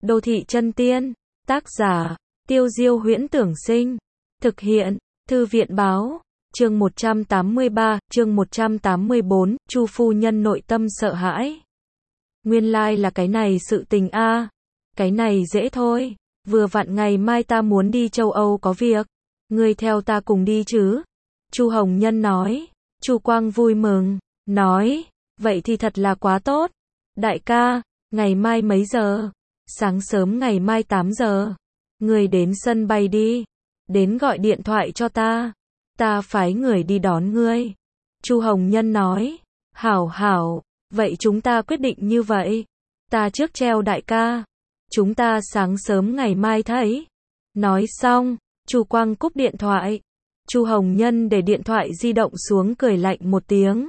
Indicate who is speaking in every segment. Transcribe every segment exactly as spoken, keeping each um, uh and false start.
Speaker 1: Đô thị chân tiên. Tác giả, Tiêu Diêu Huyễn Tưởng Sinh. Thực hiện, Thư viện Báo. Chương một trăm tám mươi ba, chương một trăm tám mươi bốn, Chu phu nhân nội tâm sợ hãi. Nguyên lai like là cái này sự tình a. À. Cái này dễ thôi, vừa vặn ngày mai ta muốn đi châu Âu có việc, ngươi theo ta cùng đi chứ? Chu Hồng Nhân nói. Chu Quang vui mừng, nói, vậy thì thật là quá tốt. Đại ca, ngày mai mấy giờ? Sáng sớm ngày mai tám giờ. Ngươi đến sân bay đi, đến gọi điện thoại cho ta, ta phái người đi đón ngươi. Chu Hồng Nhân nói. Hảo hảo, vậy chúng ta quyết định như vậy. Ta trước treo đại ca, chúng ta sáng sớm ngày mai thấy. Nói xong, Chu Quang cúp điện thoại. Chu Hồng Nhân để điện thoại di động xuống cười lạnh một tiếng.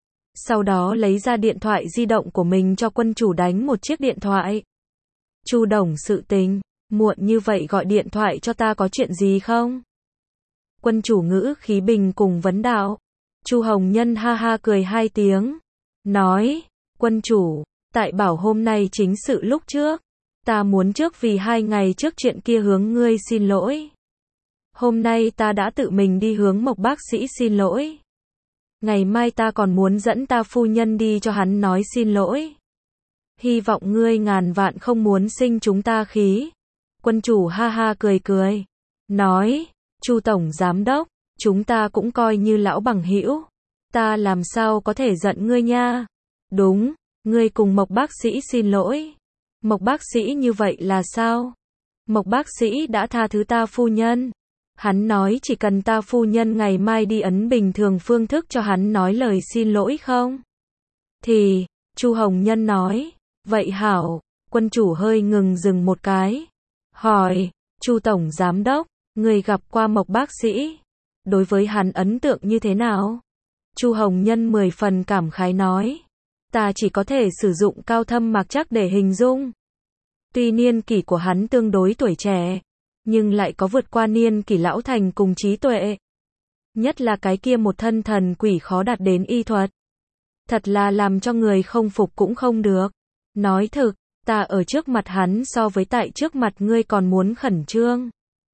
Speaker 1: Sau đó lấy ra điện thoại di động của mình cho quân chủ đánh một chiếc điện thoại. Chu đồng sự tình, muộn như vậy gọi điện thoại cho ta có chuyện gì không? Quân chủ ngữ khí bình cùng vấn đạo. Chu Hồng Nhân ha ha cười hai tiếng. Nói, quân chủ, tại bảo hôm nay chính sự lúc trước. Ta muốn trước vì hai ngày trước chuyện kia hướng ngươi xin lỗi. Hôm nay ta đã tự mình đi hướng Mộc bác sĩ xin lỗi. Ngày mai ta còn muốn dẫn ta phu nhân đi cho hắn nói xin lỗi. Hy vọng ngươi ngàn vạn không muốn sinh chúng ta khí. Quân chủ ha ha cười cười. Nói, Chu tổng giám đốc, chúng ta cũng coi như lão bằng hữu. Ta làm sao có thể giận ngươi nha. Đúng, ngươi cùng Mộc bác sĩ xin lỗi. Mộc bác sĩ như vậy là sao? Mộc bác sĩ đã tha thứ ta phu nhân. Hắn nói chỉ cần ta phu nhân ngày mai đi ấn bình thường phương thức cho hắn nói lời xin lỗi không? Thì, Chu Hồng Nhân nói, vậy hảo. Quân chủ hơi ngừng dừng một cái. Hỏi, Chu tổng giám đốc, người gặp qua Mộc bác sĩ, đối với hắn ấn tượng như thế nào? Chu Hồng Nhân mười phần cảm khái nói, ta chỉ có thể sử dụng cao thâm mạc chắc để hình dung. Tuy niên kỷ của hắn tương đối tuổi trẻ, nhưng lại có vượt qua niên kỷ lão thành cùng trí tuệ. Nhất là cái kia một thân thần quỷ khó đạt đến y thuật. Thật là làm cho người không phục cũng không được. Nói thực, ta ở trước mặt hắn so với tại trước mặt ngươi còn muốn khẩn trương.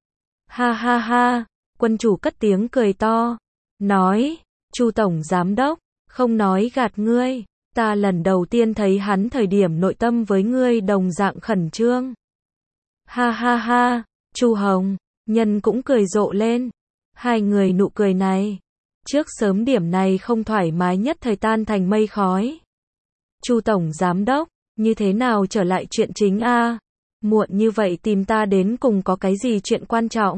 Speaker 1: Ha ha ha, quân chủ cất tiếng cười to. Nói, Chu tổng giám đốc, không nói gạt ngươi. Ta lần đầu tiên thấy hắn thời điểm nội tâm với ngươi đồng dạng khẩn trương. Ha ha ha, Chu Hồng Nhân cũng cười rộ lên. Hai người nụ cười này, trước sớm điểm này không thoải mái nhất thời tan thành mây khói. Chu tổng giám đốc, như thế nào trở lại chuyện chính a? À? Muộn như vậy tìm ta đến cùng có cái gì chuyện quan trọng?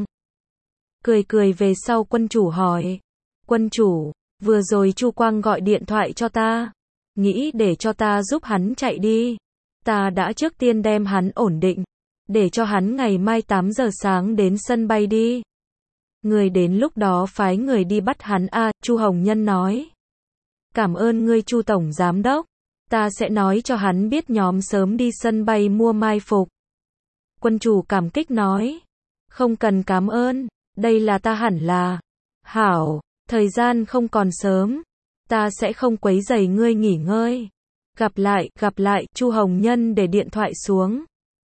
Speaker 1: Cười cười về sau quân chủ hỏi. Quân chủ, vừa rồi Chu Quang gọi điện thoại cho ta, nghĩ để cho ta giúp hắn chạy đi. Ta đã trước tiên đem hắn ổn định, để cho hắn ngày mai tám giờ sáng đến sân bay đi. Người đến lúc đó phái người đi bắt hắn a. À, Chu Hồng Nhân nói. Cảm ơn ngươi Chu tổng giám đốc. Ta sẽ nói cho hắn biết nhóm sớm đi sân bay mua mai phục. Quân chủ cảm kích nói. Không cần cảm ơn, đây là ta hẳn là. Hảo, thời gian không còn sớm, ta sẽ không quấy rầy ngươi nghỉ ngơi. Gặp lại, gặp lại, Chu Hồng Nhân để điện thoại xuống.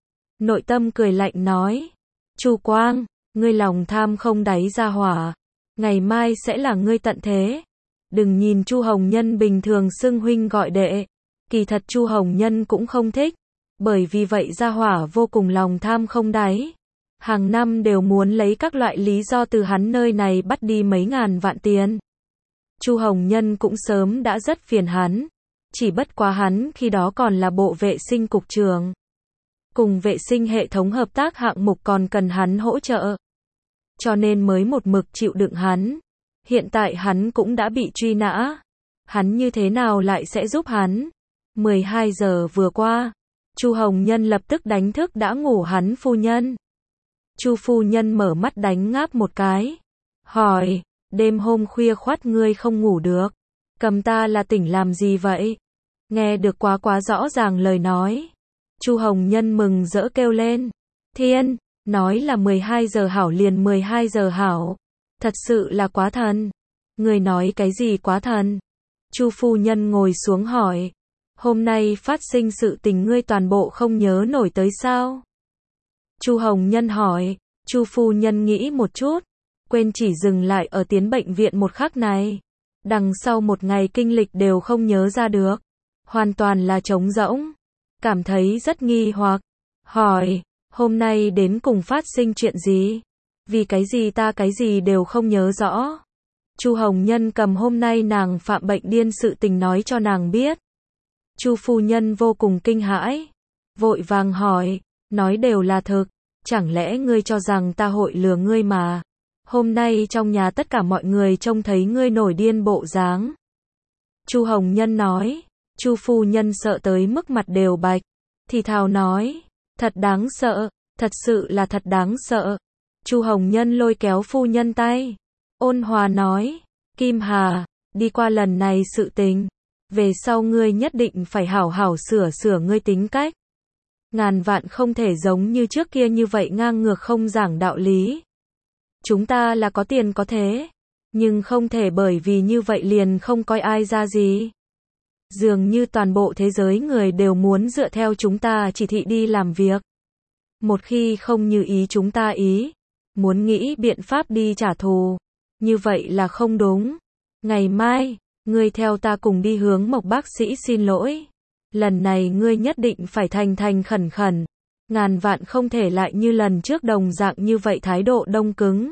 Speaker 1: Nội tâm cười lạnh nói. Chu Quang, ngươi lòng tham không đáy ra hỏa. Ngày mai sẽ là ngươi tận thế. Đừng nhìn Chu Hồng Nhân bình thường xưng huynh gọi đệ. Kỳ thật Chu Hồng Nhân cũng không thích. Bởi vì vậy ra hỏa vô cùng lòng tham không đáy. Hàng năm đều muốn lấy các loại lý do từ hắn nơi này bắt đi mấy ngàn vạn tiền. Chu Hồng Nhân cũng sớm đã rất phiền hắn. Chỉ bất quá hắn khi đó còn là bộ vệ sinh cục trưởng. Cùng vệ sinh hệ thống hợp tác hạng mục còn cần hắn hỗ trợ. Cho nên mới một mực chịu đựng hắn. Hiện tại hắn cũng đã bị truy nã. Hắn như thế nào lại sẽ giúp hắn? mười hai giờ vừa qua, Chu Hồng Nhân lập tức đánh thức đã ngủ hắn phu nhân. Chu phu nhân mở mắt đánh ngáp một cái. Hỏi, đêm hôm khuya khoắt ngươi không ngủ được. Cầm ta là tỉnh làm gì vậy? Nghe được quá quá rõ ràng lời nói. Chu Hồng Nhân mừng rỡ kêu lên. Thiên, nói là mười hai giờ hảo liền mười hai giờ hảo. Thật sự là quá thần. Người nói cái gì quá thần? Chu phu nhân ngồi xuống hỏi. Hôm nay phát sinh sự tình ngươi toàn bộ không nhớ nổi tới sao? Chu Hồng Nhân hỏi. Chu phu nhân nghĩ một chút, quên chỉ dừng lại ở tiến bệnh viện một khắc này. Đằng sau một ngày kinh lịch đều không nhớ ra được. Hoàn toàn là trống rỗng. Cảm thấy rất nghi hoặc. Hỏi, hôm nay đến cùng phát sinh chuyện gì? Vì cái gì ta cái gì đều không nhớ rõ. Chu Hồng Nhân cầm hôm nay nàng phạm bệnh điên sự tình nói cho nàng biết. Chu phu nhân vô cùng kinh hãi. Vội vàng hỏi, nói đều là thực. Chẳng lẽ ngươi cho rằng ta hội lừa ngươi mà? Hôm nay trong nhà tất cả mọi người trông thấy ngươi nổi điên bộ dáng. Chu Hồng Nhân nói. Chu phu nhân sợ tới mức mặt đều bạch. Thì thào nói, thật đáng sợ, thật sự là thật đáng sợ. Chu Hồng Nhân lôi kéo phu nhân tay. Ôn hòa nói, Kim Hà, đi qua lần này sự tình. Về sau ngươi nhất định phải hảo hảo sửa sửa ngươi tính cách. Ngàn vạn không thể giống như trước kia như vậy ngang ngược không giảng đạo lý. Chúng ta là có tiền có thế, nhưng không thể bởi vì như vậy liền không coi ai ra gì. Dường như toàn bộ thế giới người đều muốn dựa theo chúng ta chỉ thị đi làm việc. Một khi không như ý chúng ta ý, muốn nghĩ biện pháp đi trả thù, như vậy là không đúng. Ngày mai, ngươi theo ta cùng đi hướng Mộc bác sĩ xin lỗi. Lần này ngươi nhất định phải thành thành khẩn khẩn, ngàn vạn không thể lại như lần trước đồng dạng như vậy thái độ đông cứng.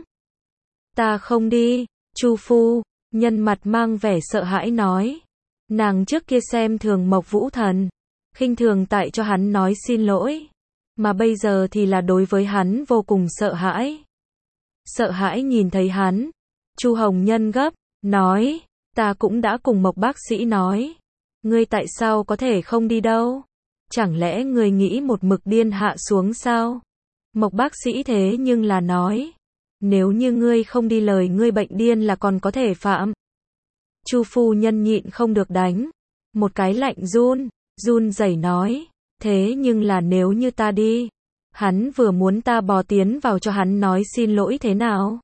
Speaker 1: Ta không đi, Chu phu nhân mặt mang vẻ sợ hãi nói. Nàng trước kia xem thường Mộc Vũ Thần, khinh thường tại cho hắn nói xin lỗi, mà bây giờ thì là đối với hắn vô cùng sợ hãi. Sợ hãi nhìn thấy hắn. Chu Hồng Nhân gấp, nói, ta cũng đã cùng Mộc bác sĩ nói. Ngươi tại sao có thể không đi đâu? Chẳng lẽ ngươi nghĩ một mực điên hạ xuống sao? Mộc bác sĩ thế nhưng là nói, nếu như ngươi không đi lời ngươi bệnh điên là còn có thể phạm. Chu phu nhân nhịn không được đánh. Một cái lạnh run, run rẩy nói, thế nhưng là nếu như ta đi, hắn vừa muốn ta bò tiến vào cho hắn nói xin lỗi thế nào?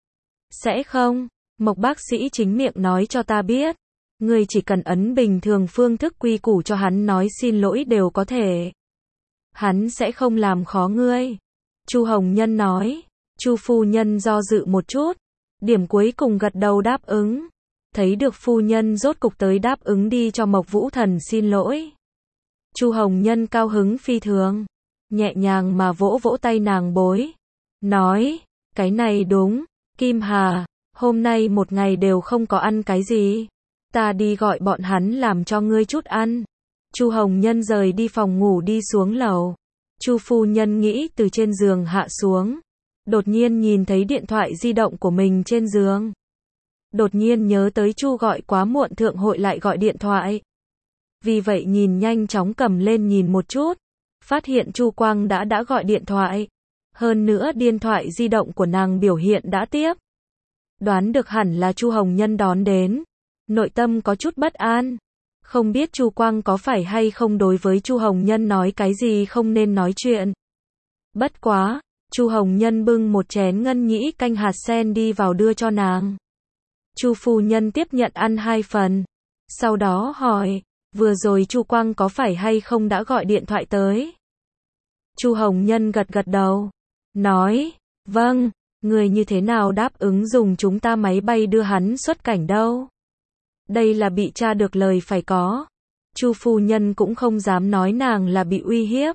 Speaker 1: Sẽ không, Mộc bác sĩ chính miệng nói cho ta biết. Ngươi chỉ cần ấn bình thường phương thức quy củ cho hắn nói xin lỗi đều có thể. Hắn sẽ không làm khó ngươi. Chu Hồng Nhân nói. Chu phu nhân do dự một chút, điểm cuối cùng gật đầu đáp ứng. Thấy được phu nhân rốt cục tới đáp ứng đi cho Mộc Vũ Thần xin lỗi. Chu Hồng Nhân cao hứng phi thường, nhẹ nhàng mà vỗ vỗ tay nàng bối. Nói, cái này đúng, Kim Hà, hôm nay một ngày đều không có ăn cái gì. Ta đi gọi bọn hắn làm cho ngươi chút ăn. Chu Hồng Nhân rời đi phòng ngủ đi xuống lầu. Chu phu nhân nghĩ từ trên giường hạ xuống. Đột nhiên nhìn thấy điện thoại di động của mình trên giường. Đột nhiên nhớ tới Chu gọi quá muộn thượng hội lại gọi điện thoại. Vì vậy nhìn nhanh chóng cầm lên nhìn một chút. Phát hiện Chu Quang đã đã gọi điện thoại. Hơn nữa điện thoại di động của nàng biểu hiện đã tiếp. Đoán được hẳn là Chu Hồng Nhân đón đến. Nội tâm có chút bất an. Không biết Chu Quang có phải hay không đối với Chu Hồng Nhân nói cái gì không nên nói chuyện. Bất quá, Chu Hồng Nhân bưng một chén ngân nhĩ canh hạt sen đi vào đưa cho nàng. Chu phu nhân tiếp nhận ăn hai phần. Sau đó hỏi, vừa rồi Chu Quang có phải hay không đã gọi điện thoại tới? Chu Hồng Nhân gật gật đầu. Nói, vâng, người như thế nào đáp ứng dùng chúng ta máy bay đưa hắn xuất cảnh đâu? Đây là bị tra được lời phải có. Chu phu nhân cũng không dám nói nàng là bị uy hiếp.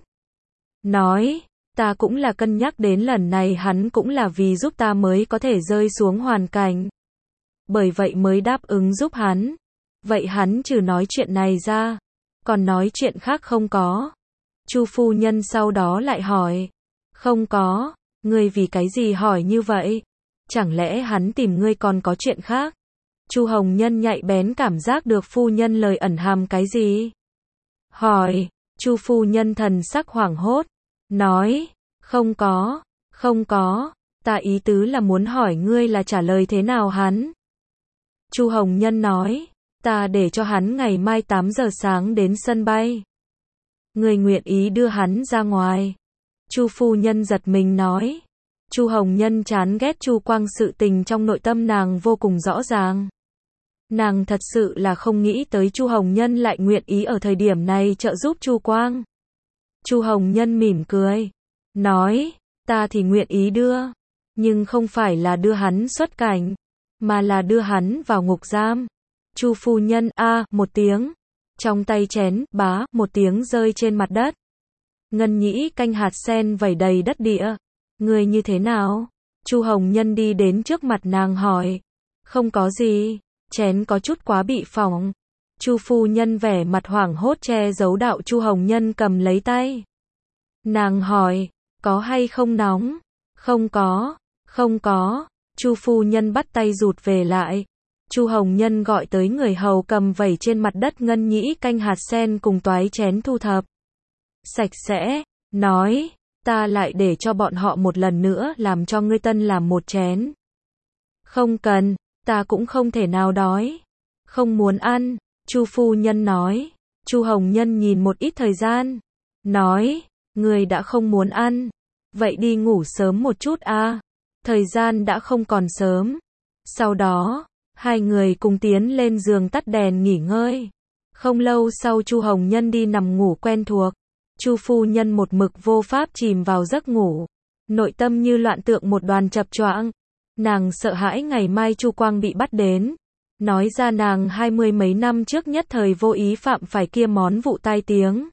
Speaker 1: Nói, ta cũng là cân nhắc đến lần này hắn cũng là vì giúp ta mới có thể rơi xuống hoàn cảnh. Bởi vậy mới đáp ứng giúp hắn. Vậy hắn trừ nói chuyện này ra, còn nói chuyện khác không có? Chu phu nhân sau đó lại hỏi. Không có, ngươi vì cái gì hỏi như vậy? Chẳng lẽ hắn tìm ngươi còn có chuyện khác? Chu Hồng Nhân nhạy bén cảm giác được phu nhân lời ẩn hàm cái gì? Hỏi, Chu phu nhân thần sắc hoảng hốt. Nói, không có, không có, ta ý tứ là muốn hỏi ngươi là trả lời thế nào hắn? Chu Hồng Nhân nói, ta để cho hắn ngày mai tám giờ sáng đến sân bay. Ngươi nguyện ý đưa hắn ra ngoài. Chu phu nhân giật mình nói. Chu Hồng Nhân chán ghét Chu Quang sự tình trong nội tâm nàng vô cùng rõ ràng. Nàng thật sự là không nghĩ tới Chu Hồng Nhân lại nguyện ý ở thời điểm này trợ giúp Chu Quang. Chu Hồng Nhân mỉm cười, nói, ta thì nguyện ý đưa, nhưng không phải là đưa hắn xuất cảnh, mà là đưa hắn vào ngục giam. Chu phu nhân a một tiếng, trong tay chén bá một tiếng rơi trên mặt đất. Ngân nhĩ canh hạt sen vẩy đầy đất địa. Người như thế nào? Chu Hồng Nhân đi đến trước mặt nàng hỏi. Không có gì, chén có chút quá bị phỏng. Chu phu nhân vẻ mặt hoảng hốt che giấu đạo Chu Hồng Nhân cầm lấy tay. Nàng hỏi, có hay không nóng? Không có, không có. Chu phu nhân bắt tay rụt về lại. Chu Hồng Nhân gọi tới người hầu cầm vẩy trên mặt đất ngân nhĩ canh hạt sen cùng toái chén thu thập sạch sẽ, nói, ta lại để cho bọn họ một lần nữa làm cho ngươi tân làm một chén. Không cần, ta cũng không thể nào đói. Không muốn ăn, Chu phu nhân nói. Chu Hồng Nhân nhìn một ít thời gian, nói, ngươi đã không muốn ăn, vậy đi ngủ sớm một chút a. Thời gian đã không còn sớm. Sau đó, hai người cùng tiến lên giường tắt đèn nghỉ ngơi. Không lâu sau Chu Hồng Nhân đi nằm ngủ quen thuộc. Chu phu nhân một mực vô pháp chìm vào giấc ngủ. Nội tâm như loạn tượng một đoàn chập choạng. Nàng sợ hãi ngày mai Chu Quang bị bắt đến. Nói ra nàng hai mươi mấy năm trước nhất thời vô ý phạm phải kia món vụ tai tiếng.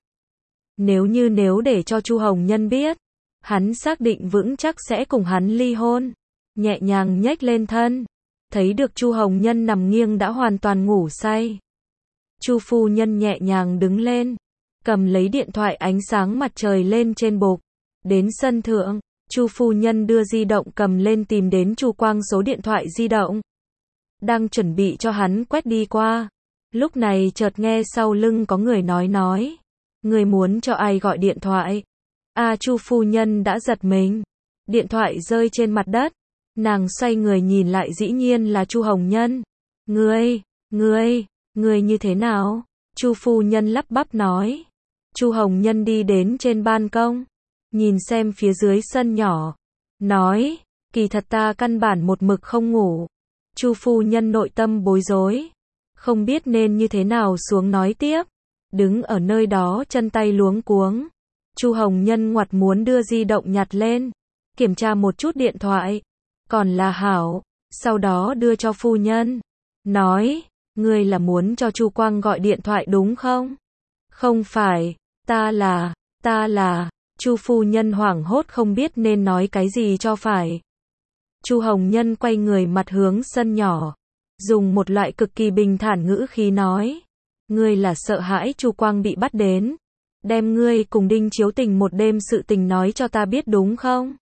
Speaker 1: Nếu như nếu để cho Chu Hồng Nhân biết, hắn xác định vững chắc sẽ cùng hắn ly hôn. Nhẹ nhàng nhếch lên thân, thấy được Chu Hồng Nhân nằm nghiêng đã hoàn toàn ngủ say. Chu phu nhân nhẹ nhàng đứng lên, cầm lấy điện thoại ánh sáng mặt trời lên trên bục. Đến sân thượng, Chu phu nhân đưa di động cầm lên tìm đến Chu Quang số điện thoại di động. Đang chuẩn bị cho hắn quét đi qua. Lúc này chợt nghe sau lưng có người nói nói. Người muốn cho ai gọi điện thoại? À Chu phu nhân đã giật mình. Điện thoại rơi trên mặt đất. Nàng xoay người nhìn lại dĩ nhiên là Chu Hồng Nhân. Ngươi, ngươi, ngươi như thế nào? Chu phu nhân lắp bắp nói. Chu Hồng Nhân đi đến trên ban công, nhìn xem phía dưới sân nhỏ, nói, kỳ thật ta căn bản một mực không ngủ. Chu phu nhân nội tâm bối rối, không biết nên như thế nào xuống nói tiếp, đứng ở nơi đó chân tay luống cuống. Chu Hồng Nhân ngoặt muốn đưa di động nhặt lên, kiểm tra một chút điện thoại, còn là hảo, sau đó đưa cho phu nhân, nói, ngươi là muốn cho Chu Quang gọi điện thoại đúng không? Không phải, ta là, ta là, Chu phu nhân hoảng hốt không biết nên nói cái gì cho phải. Chu Hồng Nhân quay người mặt hướng sân nhỏ, dùng một loại cực kỳ bình thản ngữ khí nói, ngươi là sợ hãi Chu Quang bị bắt đến, đem ngươi cùng Đinh Chiếu Tình một đêm sự tình nói cho ta biết đúng không?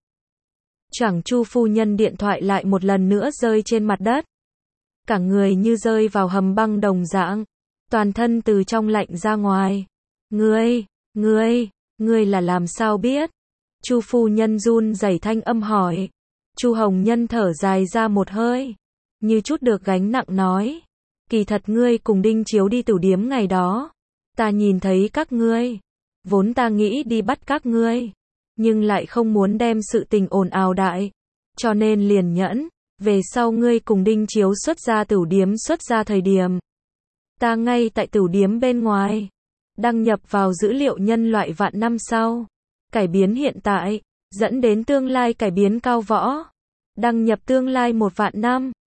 Speaker 1: Chẳng Chu phu nhân điện thoại lại một lần nữa rơi trên mặt đất. Cả người như rơi vào hầm băng đồng dạng, toàn thân từ trong lạnh ra ngoài. Ngươi, ngươi, ngươi là làm sao biết? Chu phu nhân run rẩy thanh âm hỏi. Chu Hồng Nhân thở dài ra một hơi, như chút được gánh nặng nói, kỳ thật ngươi cùng Đinh Chiếu đi tử điếm ngày đó, ta nhìn thấy các ngươi, vốn ta nghĩ đi bắt các ngươi, nhưng lại không muốn đem sự tình ồn ào đại, cho nên liền nhẫn, về sau ngươi cùng Đinh Chiếu xuất ra tử điếm xuất ra thời điểm, ta ngay tại tử điếm bên ngoài, đăng nhập vào dữ liệu nhân loại vạn năm sau, cải biến hiện tại, dẫn đến tương lai cải biến cao võ, đăng nhập tương lai một vạn năm.